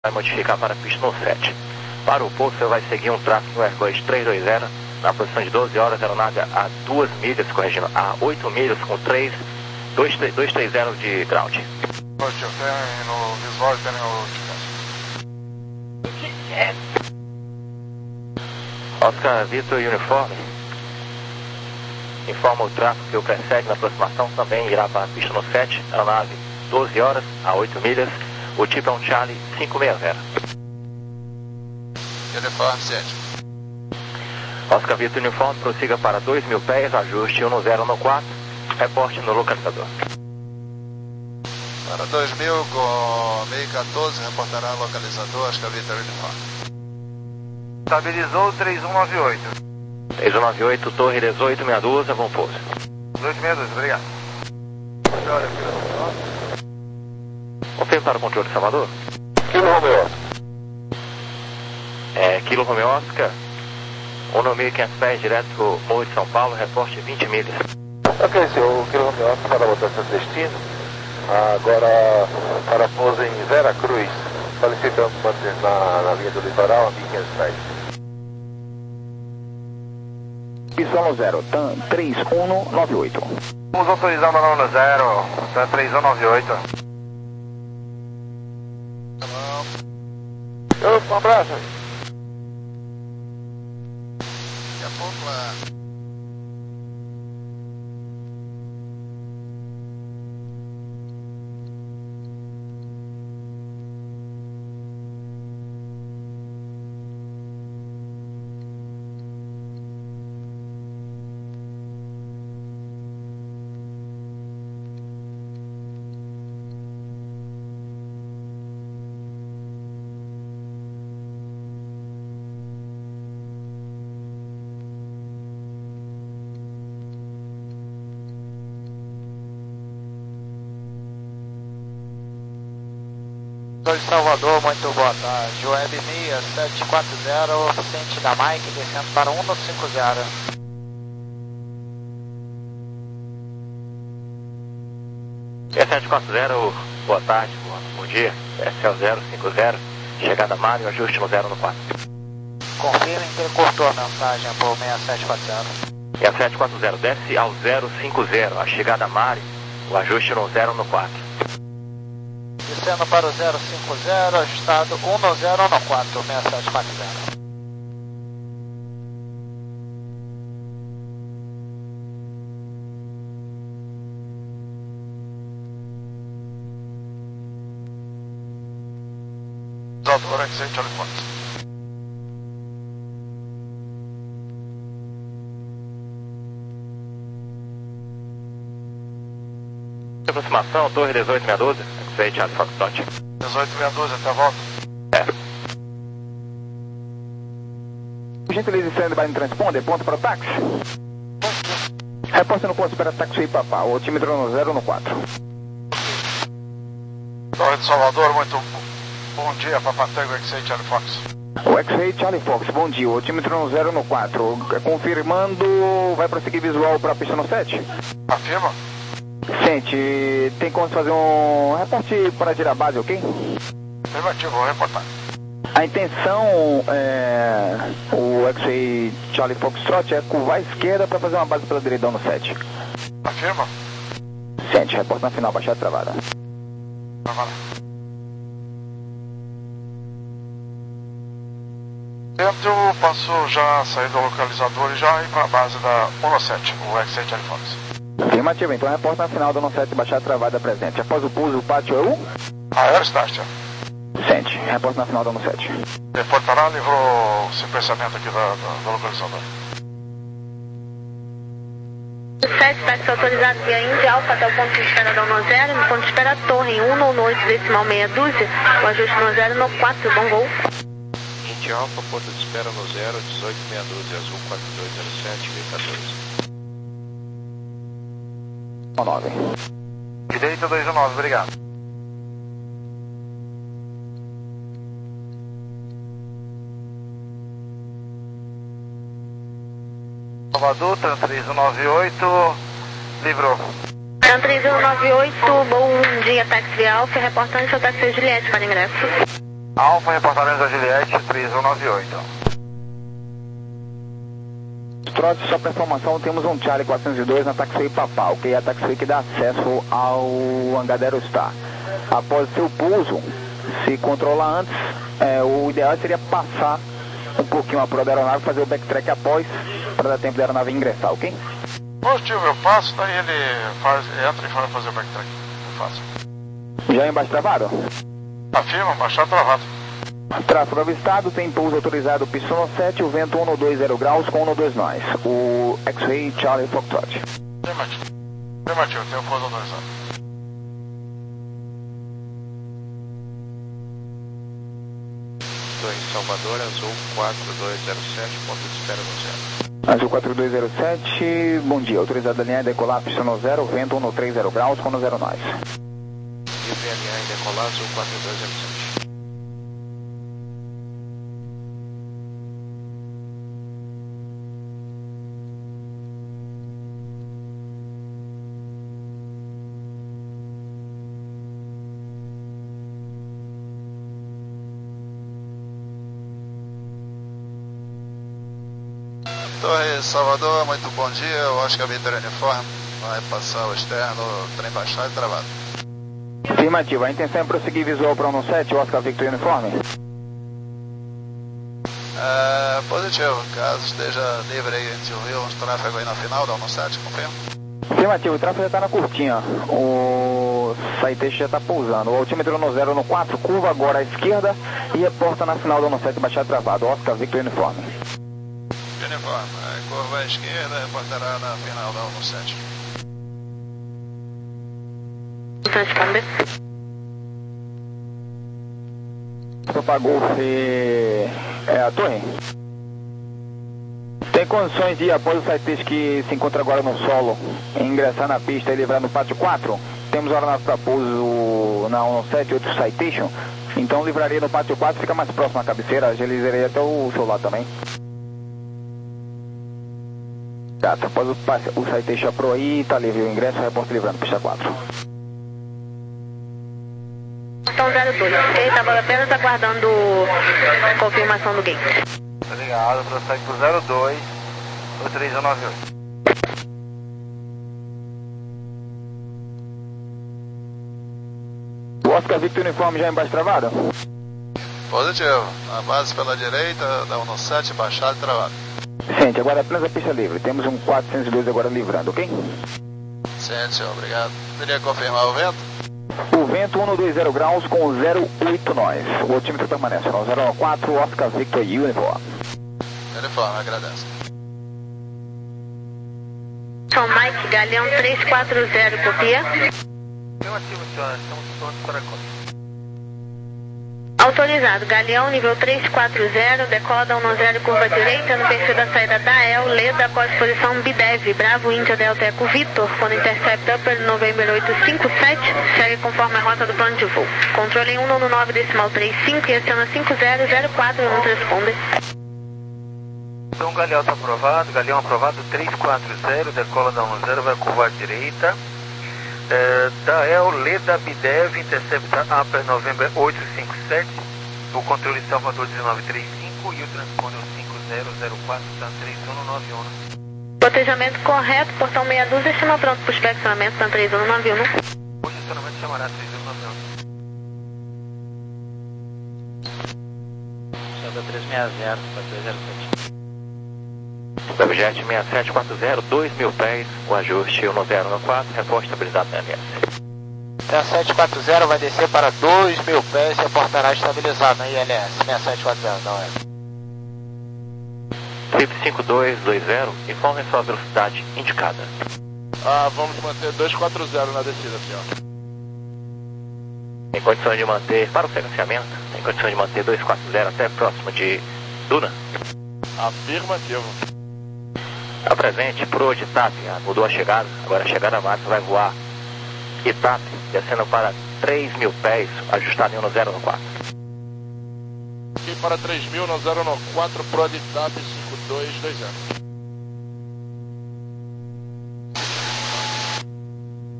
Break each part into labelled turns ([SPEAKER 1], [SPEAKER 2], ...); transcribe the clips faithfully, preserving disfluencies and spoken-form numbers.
[SPEAKER 1] vai modificar para a pista no sete. Para o pouso, você vai seguir um tráfego Airbus trezentos e vinte, na posição de doze horas, aeronave a duas milhas, corrigindo, a oito milhas com três, dois, dois três zero de ground.
[SPEAKER 2] Pode ter no visual e tem no
[SPEAKER 1] Oscar Vitor Uniforme. Informa o tráfego que o precede na aproximação, também irá para a pista no sete, aeronave doze horas, a oito milhas, o tipo é um Charlie cinco seis zero.
[SPEAKER 2] Uniforme sete.
[SPEAKER 1] Oscar Vitor Uniforme, prossiga para dois mil pés, ajuste um zero no quatro, reporte no localizador.
[SPEAKER 2] Para dois mil com meio quatorze, reportará localizador, Oscar Vitor Uniforme.
[SPEAKER 3] Estabilizou três um nove oito.
[SPEAKER 1] três um nove oito, torre dezoito sessenta e dois, bom pouso.
[SPEAKER 3] dezoito sessenta e dois, obrigado.
[SPEAKER 1] Confirme para o controle de Salvador.
[SPEAKER 2] Kilo Romeo.
[SPEAKER 1] É, Kilo Romeo Oscar, um mil e quinhentos pés, direto para o Morro de São Paulo, reporte vinte milhas.
[SPEAKER 2] Ok, senhor, o Kilo Romeo Oscar para a mudança de destino. Agora para pouso em Vera Cruz, solicitando manter na, na linha do litoral a mil e quinhentos pés.
[SPEAKER 4] Solo zero, TAM três um nove oito.
[SPEAKER 3] Vamos autorizar na nona zero, TAM três um nove oito.
[SPEAKER 2] Um abraço. Daqui a pouco é...
[SPEAKER 5] de Salvador, muito boa tarde. Web seis sete quatro zero, Vicente da Mike, descendo para um cinco zero.
[SPEAKER 1] S sete quatro zero, boa tarde, bom, bom dia. S L zero cinco zero, chegada Mário, ajuste no zero no quatro.
[SPEAKER 5] Confirmem que ele cortou a mensagem por seis sete quatro zero.
[SPEAKER 1] S sete quatro zero, desce ao zero cinco zero, a chegada Mário, o ajuste no zero no quatro.
[SPEAKER 5] Descendo para o zero cinco zero, ajustado um no zero no quatro, seis sete quatro zero.
[SPEAKER 2] Doutor Excelente Alifonso.
[SPEAKER 1] Aproximação, torre dezoito sessenta e dois, Excelente Alifonso.
[SPEAKER 2] dezoito sessenta e dois, até a volta.
[SPEAKER 1] É.
[SPEAKER 4] Gentileza stand-by no transponder, ponto para o táxi. Reposta no ponto, espera táxi e papá, o tímetro no zero no quatro.
[SPEAKER 2] Torre de Salvador, muito bom dia, Papatango Excelente Alifonso.
[SPEAKER 4] O X-Ray Charlie Fox, bom dia, o tímetro no zero no quatro. Confirmando, vai prosseguir visual para a pista no sete?
[SPEAKER 2] Afirma?
[SPEAKER 4] Sente, tem como fazer um reporte para tirar a base, ok?
[SPEAKER 2] Afirmativo, vou reportar.
[SPEAKER 4] A intenção é... o X-Ray Charlie Foxtrot é curvar à esquerda para fazer uma base pela direita no sete.
[SPEAKER 2] Afirma?
[SPEAKER 4] Sente, reporte na final, baixada travada.
[SPEAKER 2] Travada. Dentro, posso já sair do localizador e já ir para a base da um sete, o X sete Alifonso.
[SPEAKER 4] Afirmativo, então reporte na final do sete, baixada travada presente. Após o pouso, o pátio é o?
[SPEAKER 2] Aerostart.
[SPEAKER 4] Sente, reporte na final do sete.
[SPEAKER 2] Reportará, livrou o sequenciamento aqui da, da, do localizador.
[SPEAKER 6] sete, táxi autorizado via Índia Alfa até o ponto de espera da um zero, no ponto de espera torre em um no oito decimal meia dúzia, o ajuste no zero no quatro, bom gol.
[SPEAKER 7] Índia Alfa, ponto de espera no zero, dezoito meia dúzia, azul quatro dois zero sete, V quatorze.
[SPEAKER 4] nove.
[SPEAKER 3] Direita dois um nove, obrigado. Salvador, TAM três um nove oito, livrou.
[SPEAKER 6] TAM três um nove oito, bom dia, táxi Alfa, reportante ao táxi Juliette para ingresso.
[SPEAKER 3] Alfa, reportamento da Juliette, três um nove oito.
[SPEAKER 4] Trot, só para informação, temos um Charlie quatrocentos e dois na taxiway Papal, que é a taxiway que dá acesso ao hangar da Aerostar. Após seu pouso, se controlar antes, é, o ideal seria passar um pouquinho a proa da aeronave, fazer o backtrack após, para dar tempo da aeronave ingressar, ok?
[SPEAKER 3] Positivo, eu passo, daí ele faz, entra e vai fazer o backtrack. Eu faço.
[SPEAKER 4] Já embaixo travado?
[SPEAKER 3] Afirma, baixar travado.
[SPEAKER 4] Tráfego avistado, tem pouso autorizado Pistono sete, o vento um dois zero graus com um dois nós. O X-Ray Charlie Foxtrot.
[SPEAKER 3] Afirmativo. Afirmativo, tem o pouso autorizado.
[SPEAKER 7] Estou em Salvador, Azul quatro dois zero sete, ponto de espera no zero.
[SPEAKER 4] Azul quatro dois zero sete, bom dia, autorizado a linhar e decolar Pistono zero, vento um três zero graus com um zero nós.
[SPEAKER 7] Livre alinhar e decolar, Azul quatro dois zero sete.
[SPEAKER 8] Torre Salvador, muito bom dia. O Oscar Vitor Uniforme vai passar o externo, trem baixado e travado.
[SPEAKER 4] Afirmativo, a intenção é prosseguir visual para um sete, Oscar Victor Uniforme?
[SPEAKER 8] É, positivo, caso esteja livre aí, a gente ouviu uns tráfego aí na final da um sete, confirma?
[SPEAKER 4] Afirmativo, o tráfego já está na curtinha, o Citation já está pousando, o altímetro no zero no quatro, curva agora à esquerda e reporta na final da um sete baixado travado, Oscar Victor Uniforme.
[SPEAKER 8] Uniforme, a curva à esquerda reportará na final da um sete.
[SPEAKER 6] Transponder.
[SPEAKER 4] Propagou é a torre? Tem condições de, após o Citation que se encontra agora no solo, ingressar na pista e livrar no pátio quatro? Temos hora para pouso na um sete, outro Citation, então livraria no pátio quatro, fica mais próximo à cabeceira, agilizaria até o seu lado também. Tá, após o, o Citation Pro aí, tá livre o ingresso, reporta livrando, pista quatro.
[SPEAKER 6] Então zero dois, ok? Estava apenas aguardando a confirmação do gate.
[SPEAKER 3] Obrigado, prossegue pro zero dois, o três um nove oito.
[SPEAKER 4] O Oscar Victor Uniforme já embaixo travado?
[SPEAKER 8] Positivo, a base pela direita, da um sete, baixado e travado.
[SPEAKER 4] Sente, agora apenas a pista livre. Temos um quatrocentos e dois agora livrando, ok?
[SPEAKER 8] Sente, senhor, obrigado. Poderia confirmar o vento?
[SPEAKER 4] O vento um dois zero graus com zero oito nós. O altímetro permanece no zero quatro, Oscar Victor Uniforme.
[SPEAKER 8] Uniforme, agradeço.
[SPEAKER 6] São Mike, Galeão três quatro zero, copia.
[SPEAKER 3] Afirmativo, senhora, estamos prontos para a copia.
[SPEAKER 6] Autorizado, Galeão, nível três quatro zero, decola da um zero, curva direita, no perfil da saída da E L, Leda, após posição B D E V, Bravo, Índia, Delta, Eco, Vitor, quando Intercept Upper, November oito cinco sete, segue conforme a rota do plano de voo. Controle em um nove decimal três cinco e aciona cinco zero zero quatro, não responde.
[SPEAKER 3] Então o Galeão está aprovado, Galeão aprovado, três quatro zero, decola da um zero, vai curvar à direita. É, da E L, Leda, B D E V, Intercept Upper, November oito cinco sete, o controle Salvador dezenove trinta e cinco e o transponder cinco zero zero quatro, tá três um nove um.
[SPEAKER 6] Cotejamento correto, portão meia dúzia, estima pronto para o estacionamento, tá três um nove um.
[SPEAKER 3] O estacionamento chamará três um nove um.
[SPEAKER 5] Chega três seis zero, dois zero sete.
[SPEAKER 1] Webjet seis sete quatro zero, dois mil pés, o ajuste um zero um quatro, reforço estabilizado na M S.
[SPEAKER 5] seis sete quatro zero vai descer para dois mil pés e reportará estabilizado na I L S. seis sete quatro zero, não é?
[SPEAKER 1] Trip cinco dois dois zero, informe sua velocidade indicada.
[SPEAKER 2] Ah, vamos manter dois quatro zero na descida, senhor.
[SPEAKER 1] Tem condições de manter, para o financiamento, tem condições de manter dois quatro zero até próximo de Duna?
[SPEAKER 2] Afirmativo.
[SPEAKER 1] Apresente, Pro de TAP, mudou a chegada, agora a chegada máxima vai voar Itap, descendo para três mil pés, ajustado em um zero um quatro.
[SPEAKER 2] Aqui para três mil no zero um quatro, Pro de TAP cinco dois dois zero.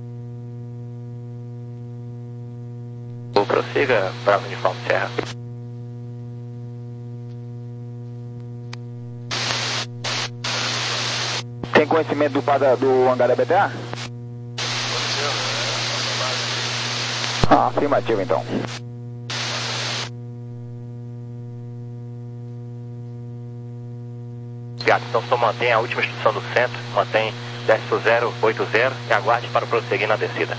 [SPEAKER 1] O prossiga, Bravo Uniforme Serra.
[SPEAKER 4] conhecimento do, pada, do hangar da B T A? Ah, afirmativo então.
[SPEAKER 1] Então só mantém a última instrução do centro, mantém décimo zero oito zero e aguarde para prosseguir na descida.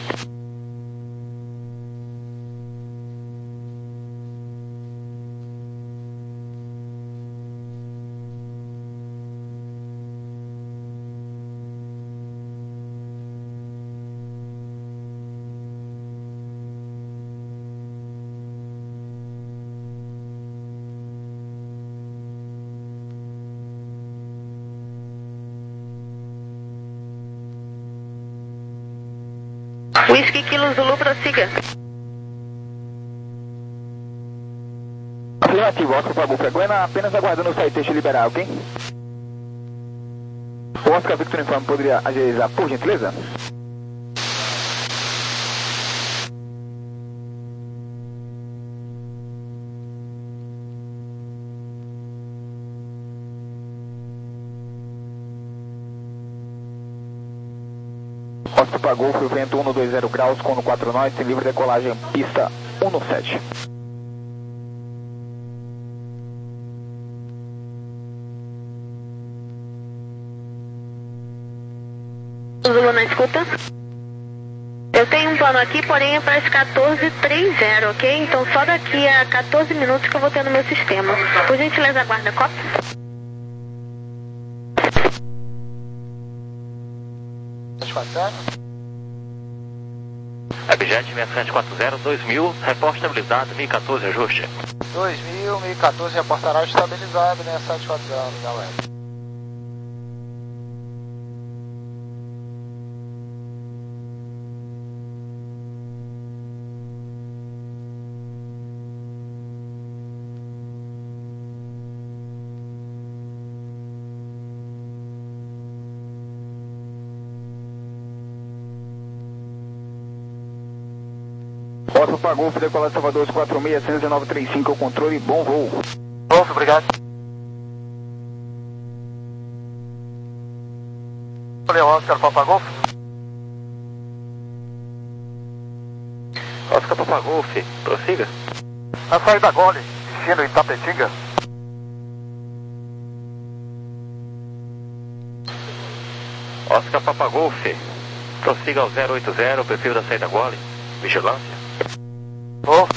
[SPEAKER 6] Whisky Kilo Zulu, prossiga.
[SPEAKER 4] Afirmativo, Oscar Pagou Frequena, apenas aguardando o site texto liberar, ok? O Oscar Victor Informe poderia agilizar, por gentileza? Oscar Pagou, foi o vento cento e vinte graus, cono quatro nós, sem livre decolagem, pista cento e sete.
[SPEAKER 6] Zulu na escuta. Eu tenho um plano aqui, porém é para as quatorze e trinta, ok? Então só daqui a quatorze minutos que eu vou ter no meu sistema. Por gentileza, aguarda, copa.
[SPEAKER 1] Abjet seis sete quatro zero, dois mil, reporte estabilizado, mil e quatorze, ajuste.
[SPEAKER 5] dois mil, mil e quatorze, reportará estabilizado, seis sete quatro zero, galera.
[SPEAKER 4] Oscar Pagou, decolagem Salvador quatro seis, cento e dezenove trinta e cinco, controle, bom voo.
[SPEAKER 3] Wolf, obrigado. Valeu, Oscar Papagolf.
[SPEAKER 1] Oscar Papagolf, prossiga.
[SPEAKER 3] Na saída Gole, destino Itapetinga.
[SPEAKER 1] Oscar Papagolf, prossiga ao zero oito zero, perfil da saída Gole, vigilância.
[SPEAKER 3] Wolf.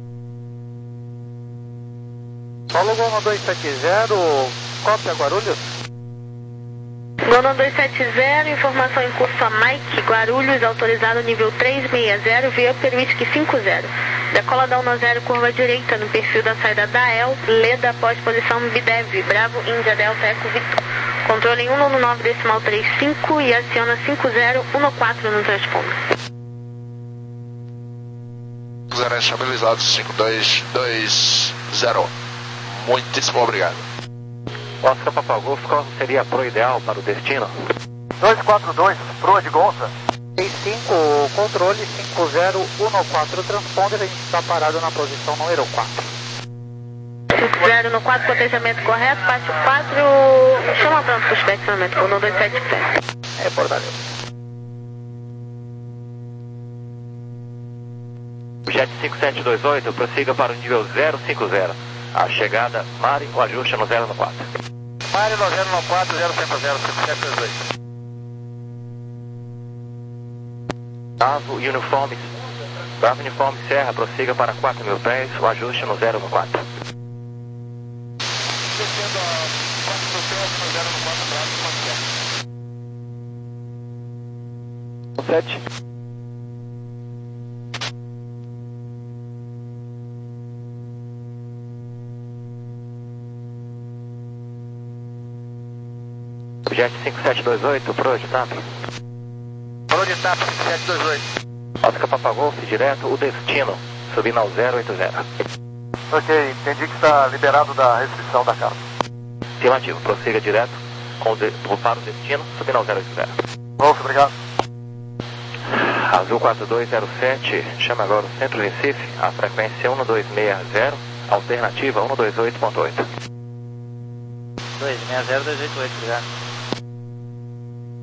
[SPEAKER 3] Paulo Gono dois sete zero, cópia Guarulhos.
[SPEAKER 6] Gono dois sete zero, informação em curso a Mike, Guarulhos, autorizado nível trezentos e sessenta, via Perwhisky cinco zero. Decola da dez, curva direita, no perfil da saída da E L, Leda após posição B D E V, Bravo, Índia, Delta, Eco, Victor. Controle em cento e nove decimal trinta e cinco e aciona cinco zero um quatro no transponder.
[SPEAKER 8] Zero estabilizado, cinco dois dois zero. Muitíssimo obrigado.
[SPEAKER 1] Oscar Papagolf, qual seria a pro ideal para o destino?
[SPEAKER 3] dois quatro dois, proa de Gonça.
[SPEAKER 5] seis cinco, controle cinco zero um quatro, transponder, a gente está parado na posição número quatro.
[SPEAKER 6] cinco zero no quatro, potenciamento correto, parte quatro, chama para o inspecionamento, Gono dois sete zero.
[SPEAKER 5] Reportarei.
[SPEAKER 1] Jet cinco sete dois oito, prossiga para o nível zero cinco zero. A chegada, Mari, o ajuste no zero no quatro.
[SPEAKER 3] Mari no zero no quatro, zero cinco zero, cinco sete dois oito.
[SPEAKER 1] Bravo, uniforme, Bravo, uniforme, Serra, prossiga para quatro mil pés, o ajuste no zero no quatro.
[SPEAKER 3] Descendo a quatro mil pés no zero no quatro, Bravo,
[SPEAKER 4] sete.
[SPEAKER 1] Jet cinco sete dois oito, pro de TAP.
[SPEAKER 3] Pro de TAP, cinco sete dois oito.
[SPEAKER 1] Oscar Papagolf, direto, o destino, subindo ao zero oito zero.
[SPEAKER 3] Ok, entendi que está liberado da restrição da carga.
[SPEAKER 1] Afirmativo, prossiga direto com o de, para o destino, subindo ao zero oito zero.
[SPEAKER 3] Wolf, obrigado.
[SPEAKER 1] Azul quatro dois zero sete, chama agora o centro Recife, a frequência um dois seis zero, alternativa um dois oito ponto oito.
[SPEAKER 5] dois seis zero dois oito oito, obrigado.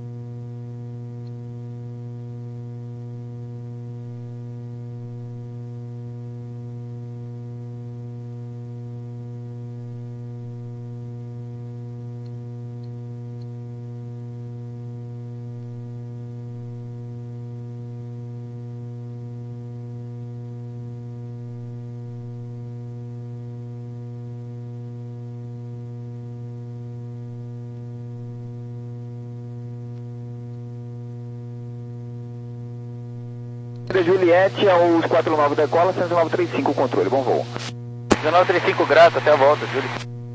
[SPEAKER 4] três Juliette, aos quatro nove decola, cento e nove trinta e cinco controle, bom voo.
[SPEAKER 5] dezenove trinta e cinco graças, até a volta, Júlio.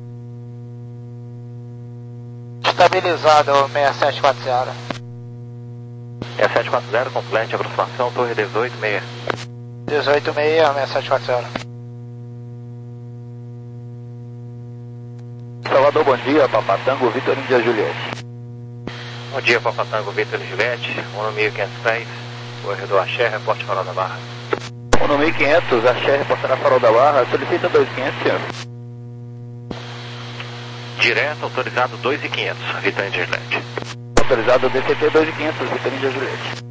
[SPEAKER 5] Estabilizado, seis sete quatro zero.
[SPEAKER 1] seis sete quatro zero, complete, aproximação, torre dezoito seis.
[SPEAKER 5] dezoito seis, seis sete quatro zero.
[SPEAKER 4] Salvador, bom dia, Papatango, Vitor Índia Juliette.
[SPEAKER 1] Bom dia, Papatango, Vitor Juliette, um mil e quinhentos pés, corredor Axé, reporte Farol da Barra.
[SPEAKER 4] um mil e quinhentos, Axé, reportará Farol da Barra, solicita dois mil e quinhentos, senhor.
[SPEAKER 1] Direto, autorizado dois mil e quinhentos, Vitor Índia Juliette.
[SPEAKER 4] Autorizado D C T dois mil e quinhentos, Vitor Índia Juliette.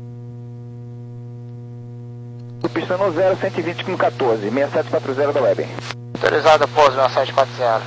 [SPEAKER 4] Pista no zero, cento e vinte com quatorze, seis sete quatro zero da Web.
[SPEAKER 5] Autorizado, pouso seis sete quatro zero.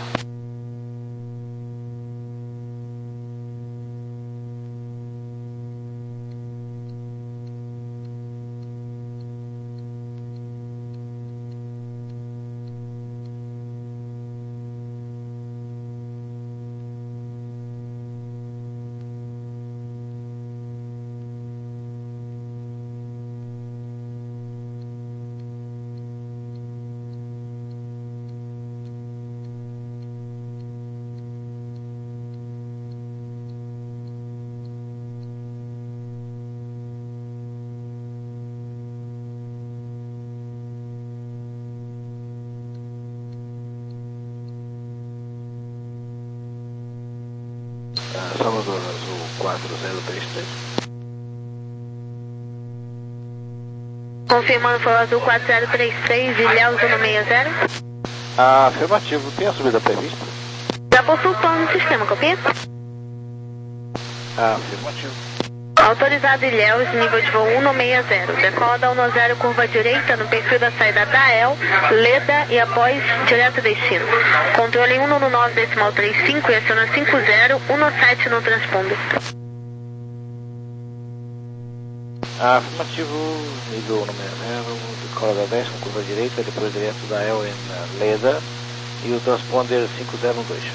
[SPEAKER 4] Salvador Azul quatro zero três três.
[SPEAKER 6] Confirmando, foi o Azul quatro zero três três, Ilhéus um seis zero.
[SPEAKER 4] Ah, afirmativo, tem a subida prevista?
[SPEAKER 6] Já possui o plano do sistema, copia?
[SPEAKER 4] Ah, afirmativo.
[SPEAKER 6] Autorizado Ilhéus, nível de voo um seis zero. Decola da um zero, curva direita, no perfil da saída da E L, Leda e após direto destino. Controle um nove decimal trinta e cinco e aciona cinco zero um sete no transponder.
[SPEAKER 4] Ah, afirmativo, nível um seis zero, decola da dez com curva direita, depois direto da E L em Leda e o transponder cinco zero um dois.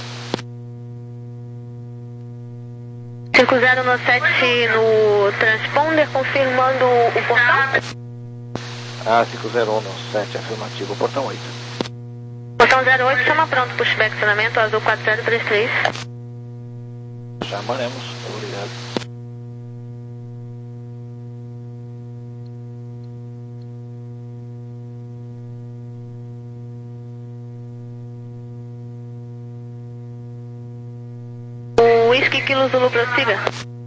[SPEAKER 6] cinco zero um sete no transponder, confirmando o portão.
[SPEAKER 4] Ah, cinco zero um sete, afirmativo, portão oito.
[SPEAKER 6] Portão zero oito, chama pronto, pushback acionamento, Azul quatro zero três três.
[SPEAKER 4] Chamaremos, obrigado.
[SPEAKER 6] Whisky Kilo Zulu, prossiga.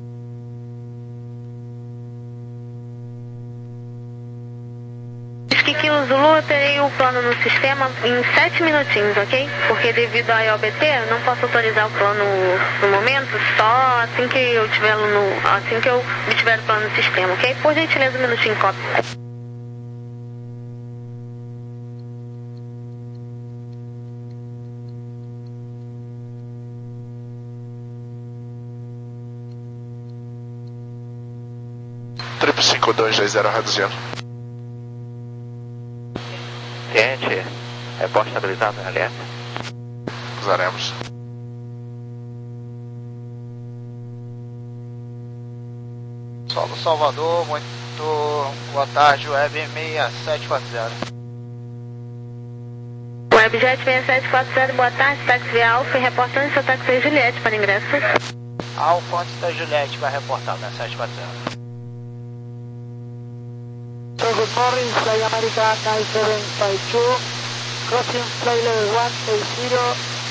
[SPEAKER 6] Whisky Kilo Zulu, eu terei o plano no sistema em sete minutinhos, ok? Porque devido à I O B T, eu não posso autorizar o plano no momento, só assim que eu tiver no, assim que eu tiver o plano no sistema, ok? Por gentileza, um minutinho, cópia.
[SPEAKER 8] cinco dois dois zero reduzindo.
[SPEAKER 1] Ciente, reporte estabilizado na L S.
[SPEAKER 8] Usaremos.
[SPEAKER 5] Solo Salvador, muito boa tarde, Web seis sete quatro zero.
[SPEAKER 6] Webjet seis sete quatro zero, boa tarde, táxi via Alfa, reportando seu táxi Juliette para ingresso.
[SPEAKER 5] Alfa antes da Juliette vai reportar, seis sete quatro zero.
[SPEAKER 9] So good morning, Fly America nine seven five two, crossing fly level one eight zero,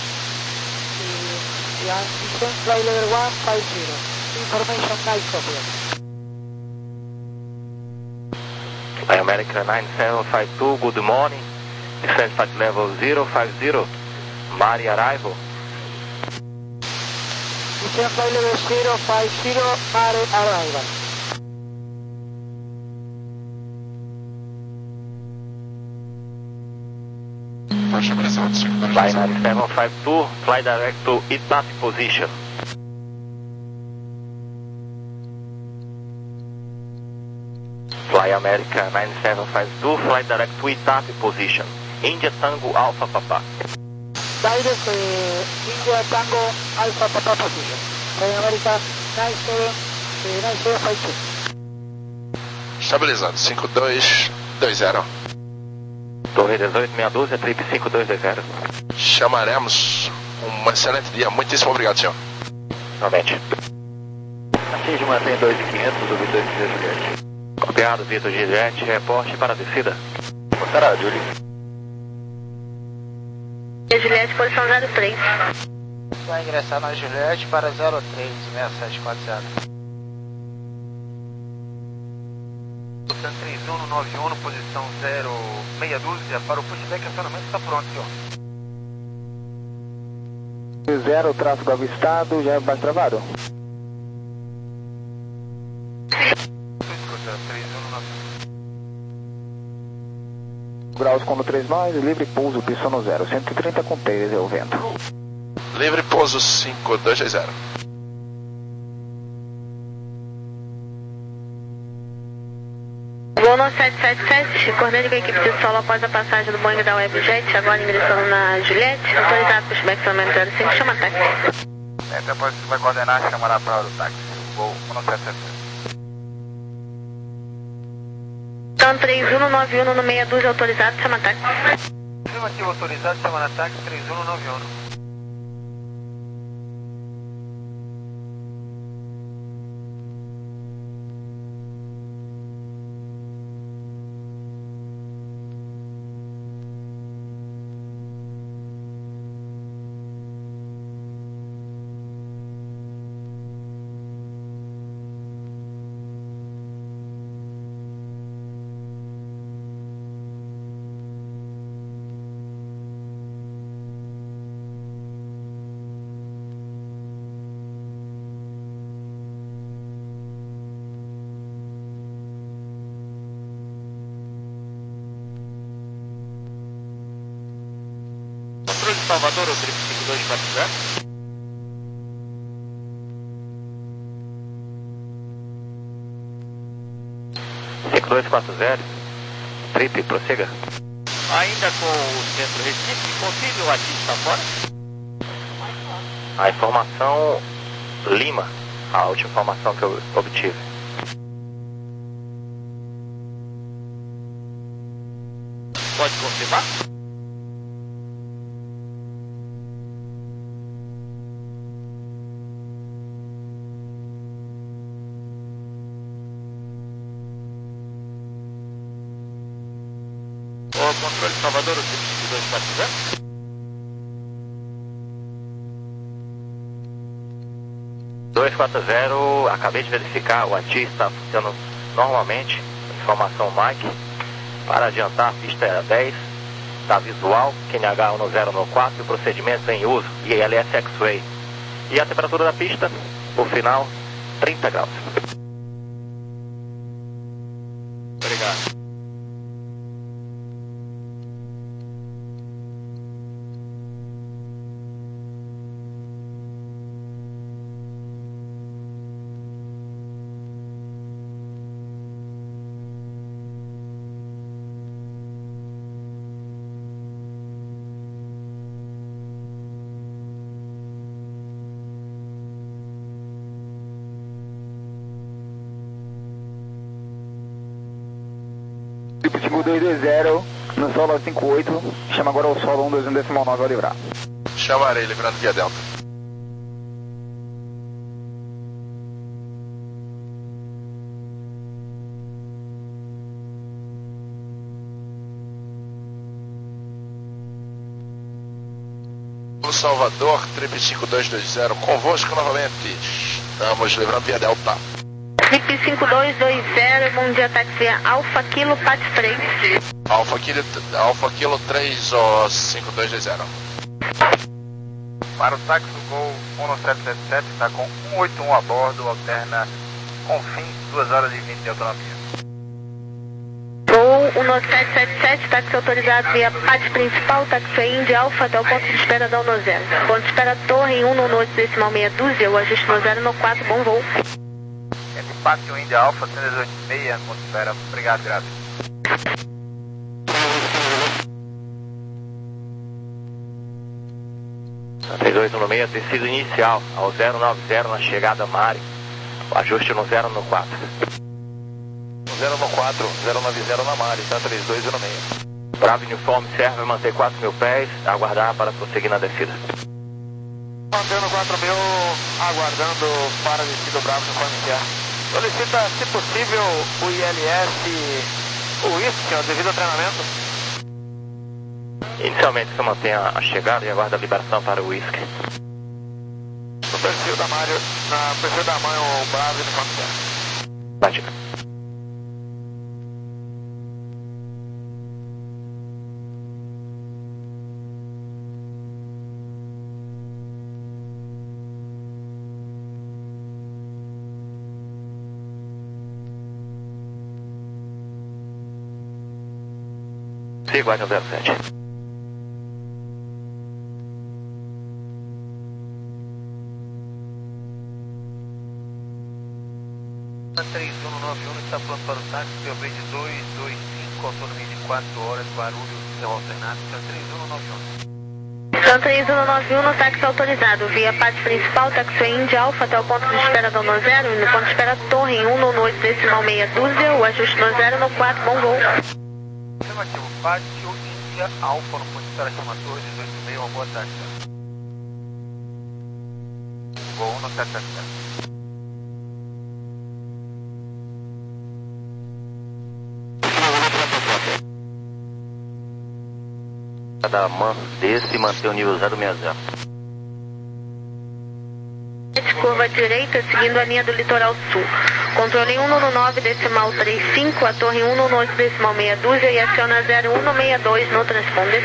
[SPEAKER 9] and descent fly level one five zero, information night copy.
[SPEAKER 1] Fly America nine seven five two, good morning, descent flight level zero five zero, Mari arrival.
[SPEAKER 9] Descent fly level zero five zero, Mare arrival.
[SPEAKER 1] Fly nine seven five two, fly direct to Itapi position. Fly America nine seven five two, fly direct to Itapi position. India Tango Alpha Papa.
[SPEAKER 9] Direct uh, India Tango Alpha Papa position. Fly America nine seven five two.
[SPEAKER 7] Estabilizando, cinco dois dois zero.
[SPEAKER 1] Torre dezoito, meia dúzia, trip cinco dois dois zero.
[SPEAKER 7] Chamaremos. Um excelente dia. Muitíssimo obrigado, senhor.
[SPEAKER 1] Realmente.
[SPEAKER 4] Atinge mantém dois mil e quinhentos do Vitor Juliette.
[SPEAKER 1] Copiado, Vitor Juliette, reporte para a descida.
[SPEAKER 4] Será, Júlio?
[SPEAKER 6] Juliette, posição zero três.
[SPEAKER 5] Vai ingressar na Juliette para zero três seis sete quatro zero.
[SPEAKER 3] três um nove um, posição zero meia dúzia, para o pushback, acionamento está pronto, senhor.
[SPEAKER 4] Zero, tráfego avistado, já é mais travado.
[SPEAKER 3] três um nove um.
[SPEAKER 4] Graus com três nove, livre pouso, pista no zero, cento e trinta com T, é o vento.
[SPEAKER 7] Livre pouso cinco dois dois zero.
[SPEAKER 6] Voo no sete sete sete, coordene com a equipe de solo após a passagem do Boeing da Webjet, agora ingressando na Juliette, autorizado pushback somente zero cinco, chama táxi.
[SPEAKER 3] É, depois você vai coordenar e chamará para o táxi. Voo no sete sete sete.
[SPEAKER 6] Então três um nove um no meia dúzia, autorizado, chama táxi.
[SPEAKER 3] Afirmativo, autorizado, chama na táxi três um nove um.
[SPEAKER 5] Controle de Salvador, o trip cinco dois quatro zero.
[SPEAKER 1] cinco dois quatro zero, trip, prossiga.
[SPEAKER 5] Ainda com o centro Recife, confirme o ativo está fora.
[SPEAKER 1] A informação Lima, a última informação que eu obtive.
[SPEAKER 5] Pode confirmar? O controle de Salvador, o trip cinco dois quatro zero.
[SPEAKER 1] dois quatro zero, acabei de verificar, o A T I está funcionando normalmente. Informação Mike. Para adiantar, a pista era dez, está visual, Q N H um zero um quatro, procedimento em uso, I L S X-Ray. E a temperatura da pista, por final, trinta graus.
[SPEAKER 5] Obrigado.
[SPEAKER 4] cinco dois dois zero, no solo cinco oito, chama agora o solo um dois um decimal nove ao livrar.
[SPEAKER 7] Chamarei, livrando via Delta. Salvador, trip cinco dois dois zero, convosco novamente. Estamos livrando via Delta.
[SPEAKER 6] Trip cinco dois dois zero, bom dia, táxi Alfa Kilo, Pat três.
[SPEAKER 7] Alfa Kilo, Alfa Kilo três ou cinco dois dois zero.
[SPEAKER 3] Para o táxi, o Gol um sete sete sete está com um oito um a bordo, alterna com fim duas horas e vinte de autonomia.
[SPEAKER 6] Gol um sete sete sete, táxi autorizado via Pat principal, táxi India Alfa até o ponto de espera da um zero. Ponto de espera Torre um no oito decimal meia dúzia, o ajuste no zero no quatro, bom voo.
[SPEAKER 3] Entre Pátio India Alfa, cento e dezoito e meia, ponto de espera. Obrigado, graças.
[SPEAKER 1] três oito no meio, descida inicial ao zero nove zero na chegada Mari. O ajuste no zero no quatro.
[SPEAKER 2] zero no quatro, zero nove zero na Mari, tá? três dois zero seis.
[SPEAKER 1] Bravo Uniforme, serve manter quatro mil pés, aguardar para prosseguir na descida.
[SPEAKER 3] Mantendo quatro mil, aguardando para a descida Bravo Uniforme Sierra. Solicita, se possível, o I L S, o Whisky, ó, devido ao treinamento.
[SPEAKER 1] Inicialmente você mantém a, a chegada e aguarda a liberação para o Whisky.
[SPEAKER 3] No perfil da Mário, na perfil da mãe, o Bravo Uniforme Sierra.
[SPEAKER 1] Bate. Sim, guarda zero sete.
[SPEAKER 3] três um nove um está pronto para o táxi, P O B de dois dois cinco, autonomia de quatro horas, Guarulhos, seu alternado, três um nove um.
[SPEAKER 6] São três um nove um no táxi autorizado, via parte principal, taxiway Índia Alfa até o ponto de espera da no zero, e no ponto de espera Torre em um no oito decimal meia dúzia, o ajuste no zero no quatro, bom voo.
[SPEAKER 3] Afirmativo, pátio Índia Alfa no ponto de espera Chama Torre, dezoito e meia, uma boa tarde. Gol no sete sete sete.
[SPEAKER 1] Da man desse e manter o nível zero seis zero.
[SPEAKER 6] Curva direita, seguindo a linha do litoral sul. Controle um no nove decimal trinta e cinco, a torre um no oito decimal meia dúzia e aciona zero um no sessenta e dois no transponder.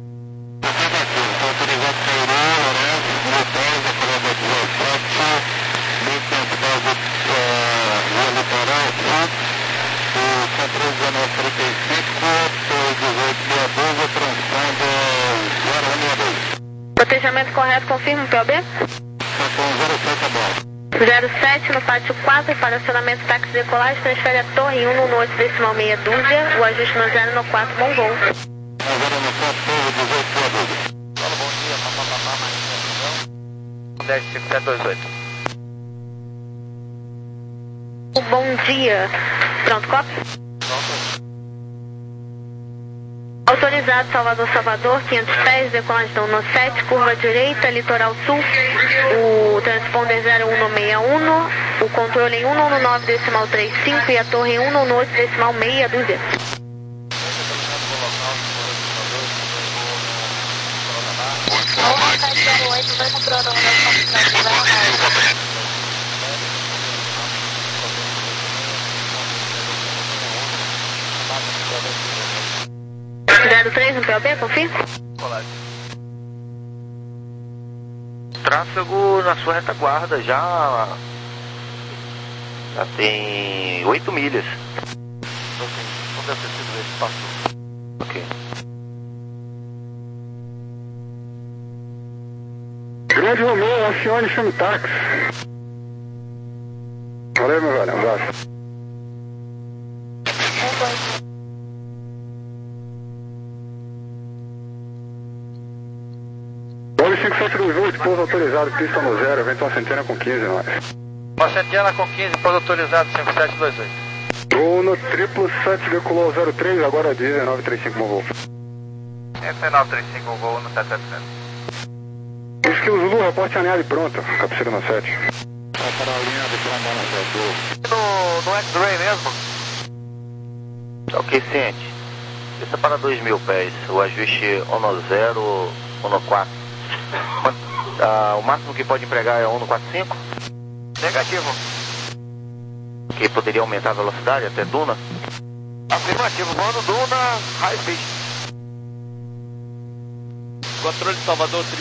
[SPEAKER 6] Protejamento correto, confirma o P O B? zero sete no pátio quatro, para acionamento táxi decolagem, transfere a torre um no oito decimal meia dúzia, o ajuste no zero no quatro, bom voo.
[SPEAKER 3] Fala, bom dia, papapá, mais dez cinco sete dois oito.
[SPEAKER 6] Bom dia. Pronto, copy?
[SPEAKER 3] Pronto.
[SPEAKER 6] Autorizado Salvador, Salvador, quinhentos pés, decolagem da no sete, curva direita, litoral sul, o transponder zero um no sessenta e um, o controle em um no nove decimal trinta e cinco e a torre um no oito decimal meia dúzia. zero três no P O B, confirma?
[SPEAKER 1] Tráfego na sua retaguarda já, já tem oito milhas.
[SPEAKER 3] Ok, não deve ter sido esse passo.
[SPEAKER 1] Ok.
[SPEAKER 10] Grande Romeu, acione chame táxi. Valeu, meu velho, um abraço. cinco sete dois oito, pouso autorizado, pista no zero, vento uma centena com quinze, nós.
[SPEAKER 3] Uma centena com quinze, pouso autorizado, cinco sete dois oito.
[SPEAKER 10] Vou no triplo sete, decolou zero três, agora dezenove trinta e cinco, bom voo.
[SPEAKER 3] dezenove trinta e cinco, voo no sete sete sete.
[SPEAKER 10] Esquilo Zulu, reporte alinhado e pronto, cabeceira no sete.
[SPEAKER 3] Para a linha de comandar no sete. No, no X-Ray mesmo?
[SPEAKER 1] Ok, ciente. Isso é para dois mil pés, o ajuste um no zero, um no quatro. Ah, o máximo que pode empregar é um no quatro cinco?
[SPEAKER 3] Negativo.
[SPEAKER 1] Que poderia aumentar a velocidade até Duna?
[SPEAKER 3] Afirmativo, mando Duna, high speed.
[SPEAKER 7] Controle de Salvador,